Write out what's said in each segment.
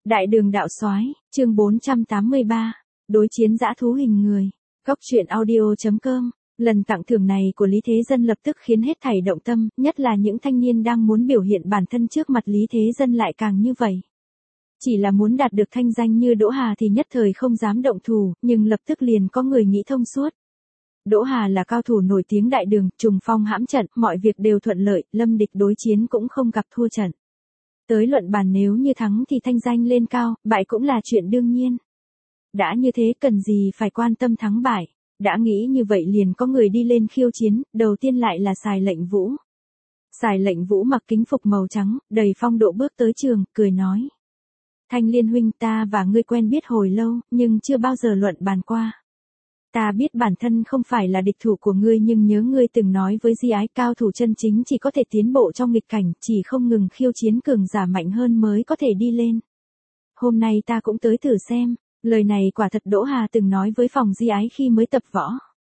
Đại đường đạo soái, chương 483, đối chiến dã thú hình người. Góc truyện audio.com. Lần tặng thưởng này của Lý Thế Dân lập tức khiến hết thảy động tâm, nhất là những thanh niên đang muốn biểu hiện bản thân trước mặt Lý Thế Dân lại càng như vậy. Chỉ là muốn đạt được thanh danh như Đỗ Hà thì nhất thời không dám động thủ, nhưng lập tức liền có người nghĩ thông suốt. Đỗ Hà là cao thủ nổi tiếng đại đường, trùng phong hãm trận, mọi việc đều thuận lợi, lâm địch đối chiến cũng không gặp thua trận. Tới luận bàn nếu như thắng thì thanh danh lên cao, bại cũng là chuyện đương nhiên. Đã như thế cần gì phải quan tâm thắng bại, đã nghĩ như vậy liền có người đi lên khiêu chiến, đầu tiên lại là Sài Lệnh Vũ. Sài Lệnh Vũ mặc kính phục màu trắng, đầy phong độ bước tới trường, cười nói. Thanh Liên huynh, ta và ngươi quen biết hồi lâu, nhưng chưa bao giờ luận bàn qua. Ta biết bản thân không phải là địch thủ của ngươi, nhưng nhớ ngươi từng nói với Di Ái cao thủ chân chính chỉ có thể tiến bộ trong nghịch cảnh, chỉ không ngừng khiêu chiến cường giả mạnh hơn mới có thể đi lên. Hôm nay ta cũng tới thử xem, lời này quả thật Đỗ Hà từng nói với phòng Di Ái khi mới tập võ.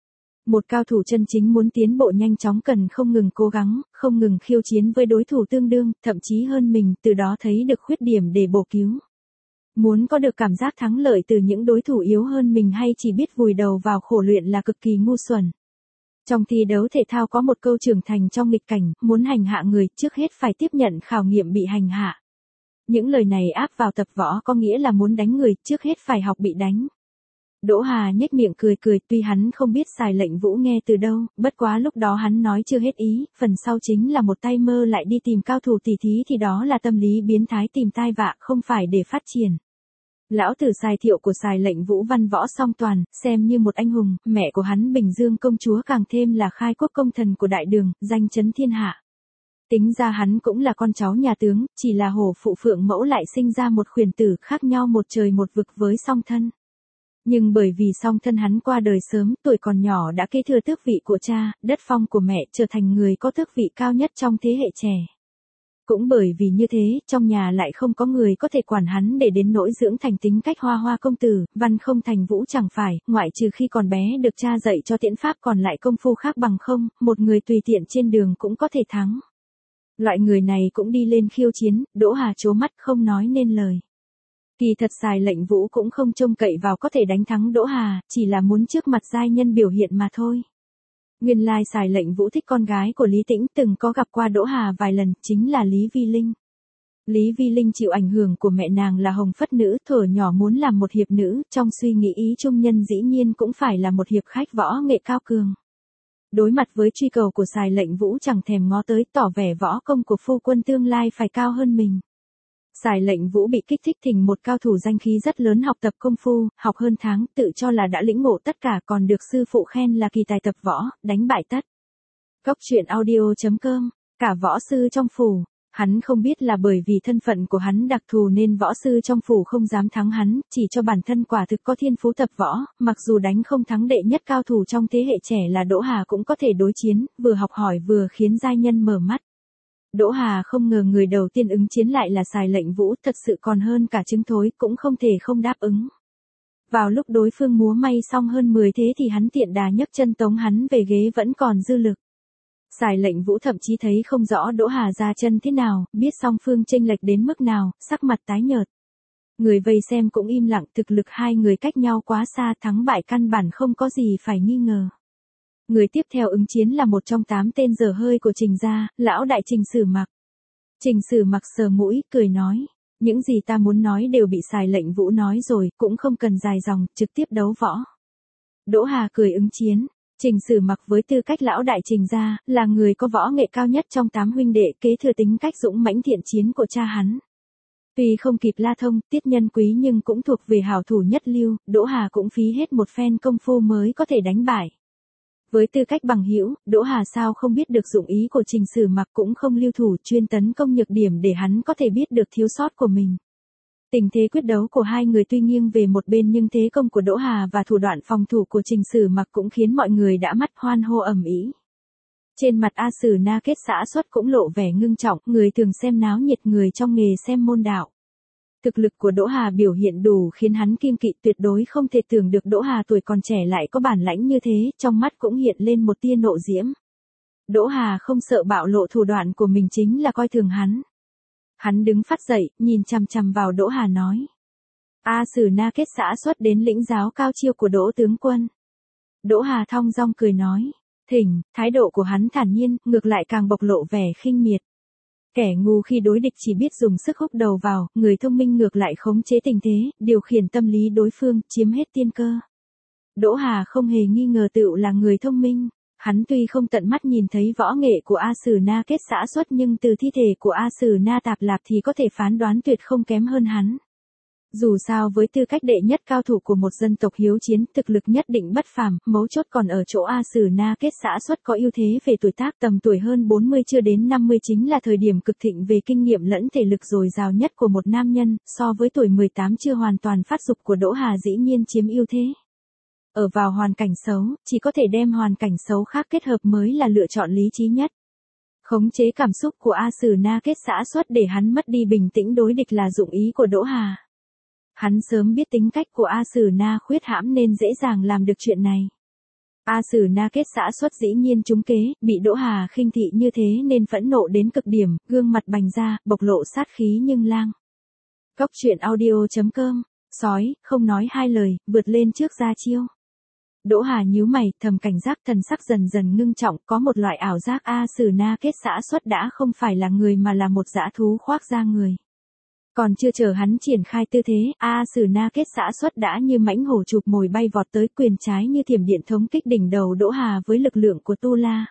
Một cao thủ chân chính muốn tiến bộ nhanh chóng cần không ngừng cố gắng, không ngừng khiêu chiến với đối thủ tương đương, thậm chí hơn mình, từ đó thấy được khuyết điểm để bổ cứu. Muốn có được cảm giác thắng lợi từ những đối thủ yếu hơn mình hay chỉ biết vùi đầu vào khổ luyện là cực kỳ ngu xuẩn. Trong thi đấu thể thao có một câu trưởng thành trong nghịch cảnh, muốn hành hạ người trước hết phải tiếp nhận khảo nghiệm bị hành hạ. Những lời này áp vào tập võ có nghĩa là muốn đánh người trước hết phải học bị đánh. Đỗ Hà nhếch miệng cười cười, tuy hắn không biết Sài Lệnh Vũ nghe từ đâu, bất quá lúc đó hắn nói chưa hết ý, phần sau chính là một tay mơ lại đi tìm cao thủ tỉ thí thì đó là tâm lý biến thái tìm tai vạ, không phải để phát triển. Lão tử Sài Thiệu của Sài Lệnh Vũ văn võ song toàn, xem như một anh hùng, mẹ của hắn Bình Dương công chúa càng thêm là khai quốc công thần của đại đường, danh chấn thiên hạ. Tính ra hắn cũng là con cháu nhà tướng, chỉ là hổ phụ phượng mẫu lại sinh ra một khuyển tử khác nhau một trời một vực với song thân. Nhưng bởi vì song thân hắn qua đời sớm, tuổi còn nhỏ đã kế thừa tước vị của cha, đất phong của mẹ, trở thành người có tước vị cao nhất trong thế hệ trẻ. Cũng bởi vì như thế, trong nhà lại không có người có thể quản hắn để đến nỗi dưỡng thành tính cách hoa hoa công tử, văn không thành vũ chẳng phải, ngoại trừ khi còn bé được cha dạy cho tiễn pháp còn lại công phu khác bằng không, một người tùy tiện trên đường cũng có thể thắng. Loại người này cũng đi lên khiêu chiến, Đỗ Hà trố mắt không nói nên lời. Kỳ thật Sài Lệnh Vũ cũng không trông cậy vào có thể đánh thắng Đỗ Hà, chỉ là muốn trước mặt giai nhân biểu hiện mà thôi. Nguyên lai Sài Lệnh Vũ thích con gái của Lý Tĩnh, từng có gặp qua Đỗ Hà vài lần, chính là Lý Vi Linh. Lý Vi Linh chịu ảnh hưởng của mẹ nàng là Hồng Phất Nữ, thuở nhỏ muốn làm một hiệp nữ, trong suy nghĩ ý trung nhân dĩ nhiên cũng phải là một hiệp khách võ nghệ cao cường. Đối mặt với truy cầu của Sài Lệnh Vũ chẳng thèm ngó tới, tỏ vẻ võ công của phu quân tương lai phải cao hơn mình. Sài Lệnh Vũ bị kích thích thỉnh một cao thủ danh khí rất lớn học tập công phu, học hơn tháng, tự cho là đã lĩnh ngộ tất cả còn được sư phụ khen là kỳ tài tập võ, đánh bại tất. Góc truyện audio.com, cả võ sư trong phủ, hắn không biết là bởi vì thân phận của hắn đặc thù nên võ sư trong phủ không dám thắng hắn, chỉ cho bản thân quả thực có thiên phú tập võ, mặc dù đánh không thắng đệ nhất cao thủ trong thế hệ trẻ là Đỗ Hà cũng có thể đối chiến, vừa học hỏi vừa khiến giai nhân mở mắt. Đỗ Hà không ngờ người đầu tiên ứng chiến lại là Sài Lệnh Vũ, thật sự còn hơn cả trứng thối, cũng không thể không đáp ứng. Vào lúc đối phương múa may xong hơn 10 thế thì hắn tiện đà nhấc chân tống hắn về ghế vẫn còn dư lực. Sài Lệnh Vũ thậm chí thấy không rõ Đỗ Hà ra chân thế nào, biết song phương chênh lệch đến mức nào, sắc mặt tái nhợt. Người vây xem cũng im lặng, thực lực hai người cách nhau quá xa, thắng bại căn bản không có gì phải nghi ngờ. Người tiếp theo ứng chiến là một trong 8 tên dở hơi của Trình gia, lão đại Trình Sử Mặc. Trình Sử Mặc sờ mũi, cười nói, những gì ta muốn nói đều bị Sài Lệnh Vũ nói rồi, cũng không cần dài dòng, trực tiếp đấu võ. Đỗ Hà cười ứng chiến, Trình Sử Mặc với tư cách lão đại Trình gia, là người có võ nghệ cao nhất trong 8 huynh đệ, kế thừa tính cách dũng mãnh thiện chiến của cha hắn. Tuy không kịp La Thông, Tiết Nhân Quý nhưng cũng thuộc về hảo thủ nhất lưu, Đỗ Hà cũng phí hết một phen công phu mới có thể đánh bại. Với tư cách bằng hữu, Đỗ Hà sao không biết được dụng ý của Trình Sử Mặc, cũng không lưu thủ chuyên tấn công nhược điểm để hắn có thể biết được thiếu sót của mình. Tình thế quyết đấu của hai người tuy nghiêng về một bên nhưng thế công của Đỗ Hà và thủ đoạn phòng thủ của Trình Sử Mặc cũng khiến mọi người đã mắt hoan hô ầm ĩ. Trên mặt A Sử Na Kết xã xuất cũng lộ vẻ ngưng trọng, người thường xem náo nhiệt người trong nghề xem môn đạo. Thực lực của Đỗ Hà biểu hiện đủ khiến hắn kiêng kỵ, tuyệt đối không thể tưởng được Đỗ Hà tuổi còn trẻ lại có bản lãnh như thế, trong mắt cũng hiện lên một tia nộ diễm. Đỗ Hà không sợ bạo lộ thủ đoạn của mình chính là coi thường hắn. Hắn đứng phát dậy, nhìn chằm chằm vào Đỗ Hà nói. A Sử Na kết xã xuất đến lĩnh giáo cao chiêu của Đỗ tướng quân. Đỗ Hà thong dong cười nói. Thỉnh, thái độ của hắn thản nhiên, ngược lại càng bộc lộ vẻ khinh miệt. Kẻ ngu khi đối địch chỉ biết dùng sức húc đầu vào, người thông minh ngược lại khống chế tình thế, điều khiển tâm lý đối phương, chiếm hết tiên cơ. Đỗ Hà không hề nghi ngờ tựu là người thông minh. Hắn tuy không tận mắt nhìn thấy võ nghệ của A Sử Na kết xã xuất nhưng từ thi thể của A Sử Na tạp lạp thì có thể phán đoán tuyệt không kém hơn hắn. Dù sao với tư cách đệ nhất cao thủ của một dân tộc hiếu chiến, thực lực nhất định bất phàm, mấu chốt còn ở chỗ A Sử Na kết xã xuất có ưu thế về tuổi tác, tầm tuổi hơn 40 chưa đến 50 chính là thời điểm cực thịnh về kinh nghiệm lẫn thể lực dồi dào nhất của một nam nhân, so với tuổi 18 chưa hoàn toàn phát dục của Đỗ Hà dĩ nhiên chiếm ưu thế. Ở vào hoàn cảnh xấu, chỉ có thể đem hoàn cảnh xấu khác kết hợp mới là lựa chọn lý trí nhất. Khống chế cảm xúc của A Sử Na kết xã xuất để hắn mất đi bình tĩnh đối địch là dụng ý của Đỗ Hà. Hắn sớm biết tính cách của A Sử Na khuyết hãm nên dễ dàng làm được chuyện này. A Sử Na kết xã xuất dĩ nhiên trúng kế, bị Đỗ Hà khinh thị như thế nên phẫn nộ đến cực điểm, gương mặt bành ra, bộc lộ sát khí nhưng lang. Cốc truyện audio.com, sói, không nói hai lời, vượt lên trước ra chiêu. Đỗ Hà nhíu mày, thầm cảnh giác, thần sắc dần dần ngưng trọng, có một loại ảo giác A Sử Na kết xã xuất đã không phải là người mà là một dã thú khoác da người. Còn chưa chờ hắn triển khai tư thế, A Sử Na kết xã xuất đã như mãnh hổ chụp mồi bay vọt tới, quyền trái như thiểm điện thống kích đỉnh đầu Đỗ Hà với lực lượng của Tu La.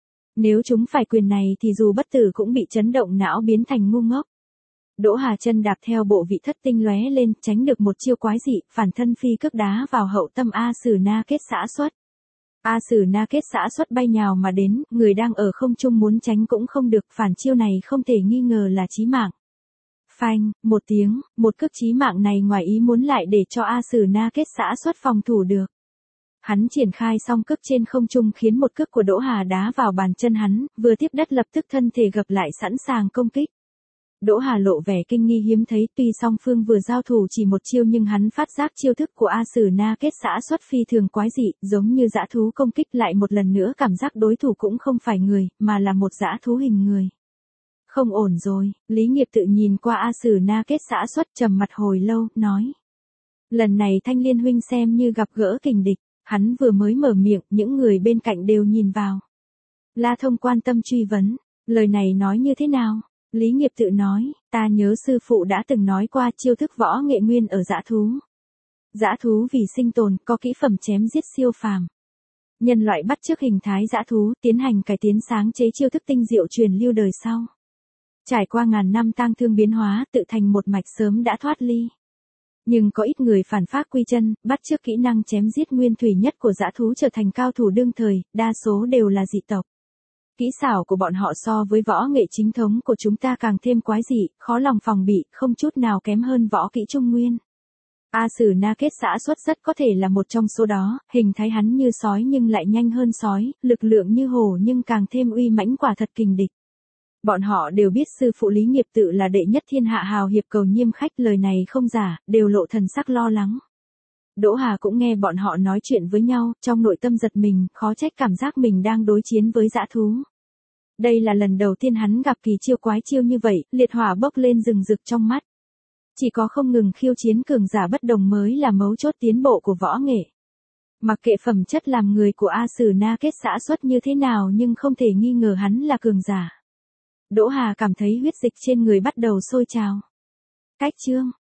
Nếu chúng phải quyền này thì dù bất tử cũng bị chấn động não biến thành ngu ngốc. Đỗ Hà chân đạp theo bộ vị thất tinh lóe lên, tránh được một chiêu quái dị, phản thân phi cước đá vào hậu tâm A Sử Na kết xã xuất. A Sử Na kết xã xuất bay nhào mà đến, người đang ở không trung muốn tránh cũng không được, phản chiêu này không thể nghi ngờ là chí mạng. Phanh, một tiếng, một cước chí mạng này ngoài ý muốn lại để cho A Sử Na kết xã xuất phòng thủ được. Hắn triển khai xong cước trên không trung khiến một cước của Đỗ Hà đá vào bàn chân hắn, vừa tiếp đất lập tức thân thể gập lại sẵn sàng công kích. Đỗ Hà lộ vẻ kinh nghi hiếm thấy, tuy song phương vừa giao thủ chỉ một chiêu nhưng hắn phát giác chiêu thức của A Sử Na kết xã xuất phi thường quái dị, giống như dã thú công kích, lại một lần nữa cảm giác đối thủ cũng không phải người, mà là một dã thú hình người. Không ổn rồi, Lý Nghiệp tự nhìn qua A Sử Na kết xã xuất, trầm mặt hồi lâu, nói. Lần này Thanh Liên huynh xem như gặp gỡ kình địch, hắn vừa mới mở miệng, những người bên cạnh đều nhìn vào. La Thông quan tâm truy vấn, lời này nói như thế nào? Lý Nghiệp tự nói, ta nhớ sư phụ đã từng nói qua chiêu thức võ nghệ nguyên ở dã thú. Dã thú vì sinh tồn, có kỹ phẩm chém giết siêu phàm. Nhân loại bắt chước hình thái dã thú, tiến hành cải tiến sáng chế chiêu thức tinh diệu truyền lưu đời sau. Trải qua ngàn năm tang thương biến hóa, tự thành một mạch sớm đã thoát ly. Nhưng có ít người phản phác quy chân, bắt chước kỹ năng chém giết nguyên thủy nhất của dã thú trở thành cao thủ đương thời, đa số đều là dị tộc. Kỹ xảo của bọn họ so với võ nghệ chính thống của chúng ta càng thêm quái dị, khó lòng phòng bị, không chút nào kém hơn võ kỹ Trung Nguyên. A Sử Na kết xã xuất rất có thể là một trong số đó, hình thái hắn như sói nhưng lại nhanh hơn sói, lực lượng như hổ nhưng càng thêm uy mãnh, quả thật kình địch. Bọn họ đều biết sư phụ Lý Nghiệp tự là đệ nhất thiên hạ hào hiệp cầu nhiêm khách, lời này không giả, đều lộ thần sắc lo lắng. Đỗ Hà cũng nghe bọn họ nói chuyện với nhau, trong nội tâm giật mình, khó trách cảm giác mình đang đối chiến với dã thú. Đây là lần đầu tiên hắn gặp kỳ chiêu quái chiêu như vậy, liệt hỏa bốc lên rừng rực trong mắt. Chỉ có không ngừng khiêu chiến cường giả bất đồng mới là mấu chốt tiến bộ của võ nghệ. Mặc kệ phẩm chất làm người của A Sử Na kết xã xuất như thế nào nhưng không thể nghi ngờ hắn là cường giả. Đỗ Hà cảm thấy huyết dịch trên người bắt đầu sôi trào. Cách chương